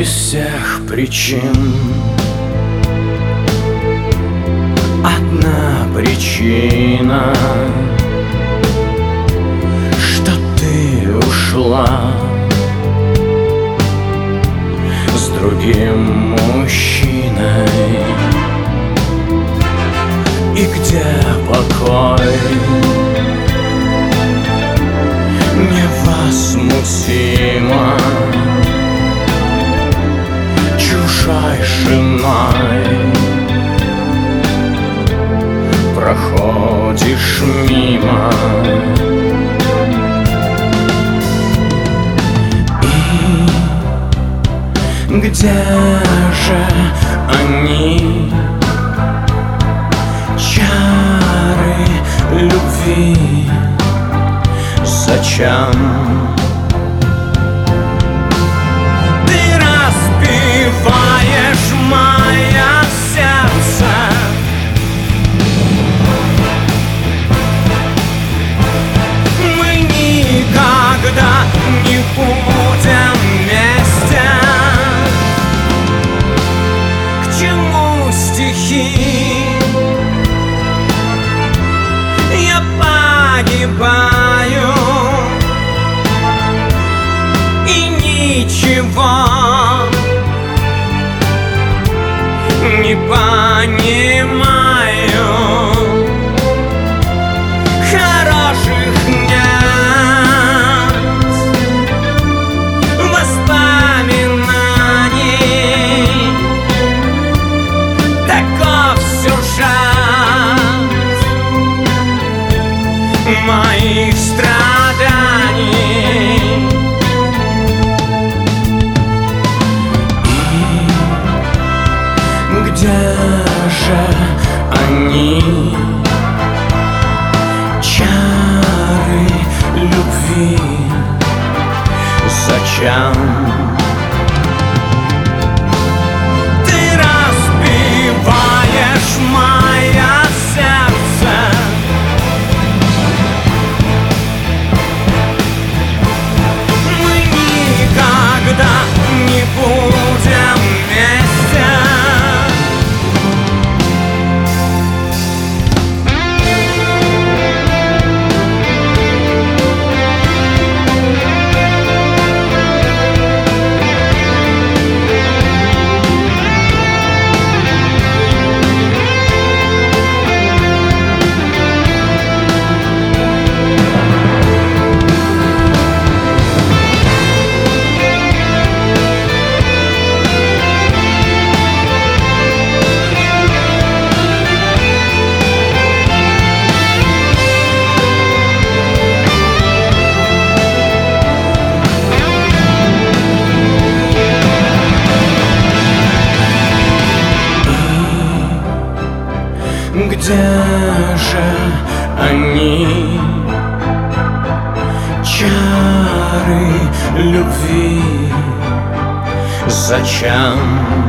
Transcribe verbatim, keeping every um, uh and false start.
из всех причин одна причина, что ты ушла с другим мужчиной. И где покой невозмутимо чужой женой проходишь мимо, и где же они, чары любви? Зачем ты разбиваешь мое сердце? Мы никогда не будем вместе. К чему стихи? Я погибаю и ничего не понимаю. Хороших нет воспоминаний, таков сюжет моих страданий. И где же они, чары любви? Зачем ты разбиваешь мое сердце? Мы никогда не будем вместе. Где же они, чары любви? Зачем